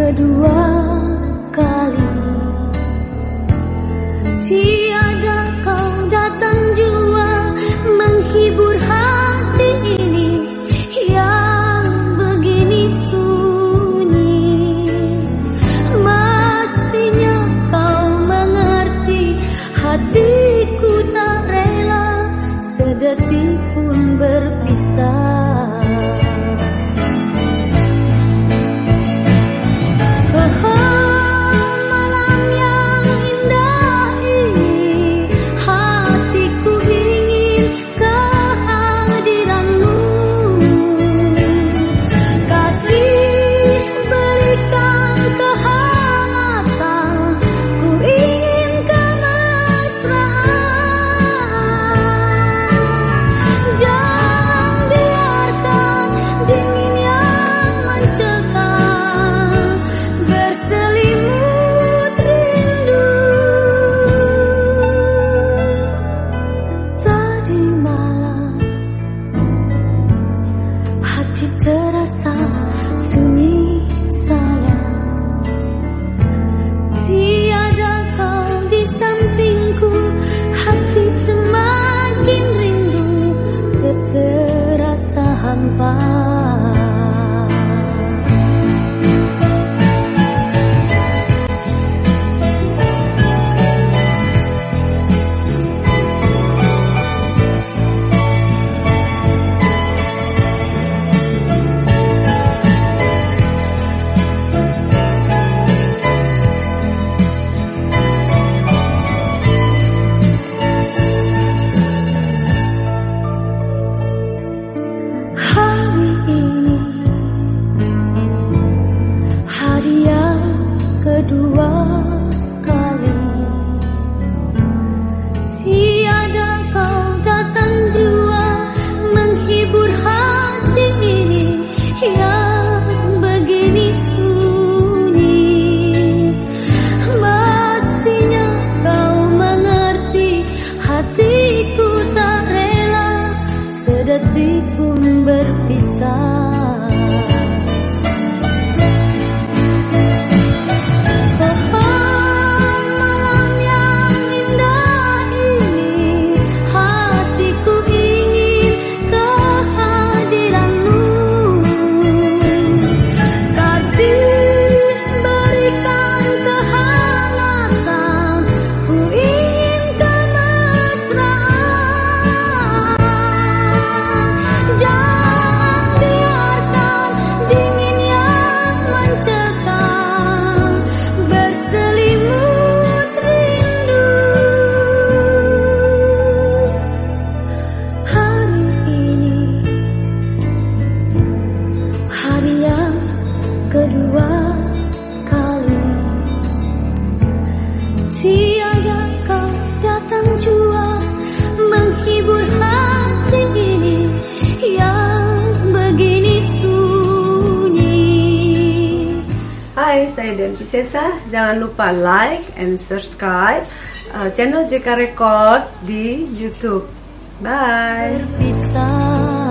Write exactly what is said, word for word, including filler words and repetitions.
kedua kali. Tiada kau datang jua menghibur hati ini yang begini sunyi. Mestinya kau mengerti, hatiku tak rela sedetik pun berpisah. Kedua kali tiada kau datang jua menghibur hati ini yang begini sunyi. Mestinya kau mengerti, hatiku tak rela sedetik pun berpisah. Kedua kali tiada kau datang jua menghibur hati ini yang begini sunyi. Hai, saya Dian Piscesa. Jangan lupa like and subscribe uh, channel J K Record di YouTube. Bye. Berpisah.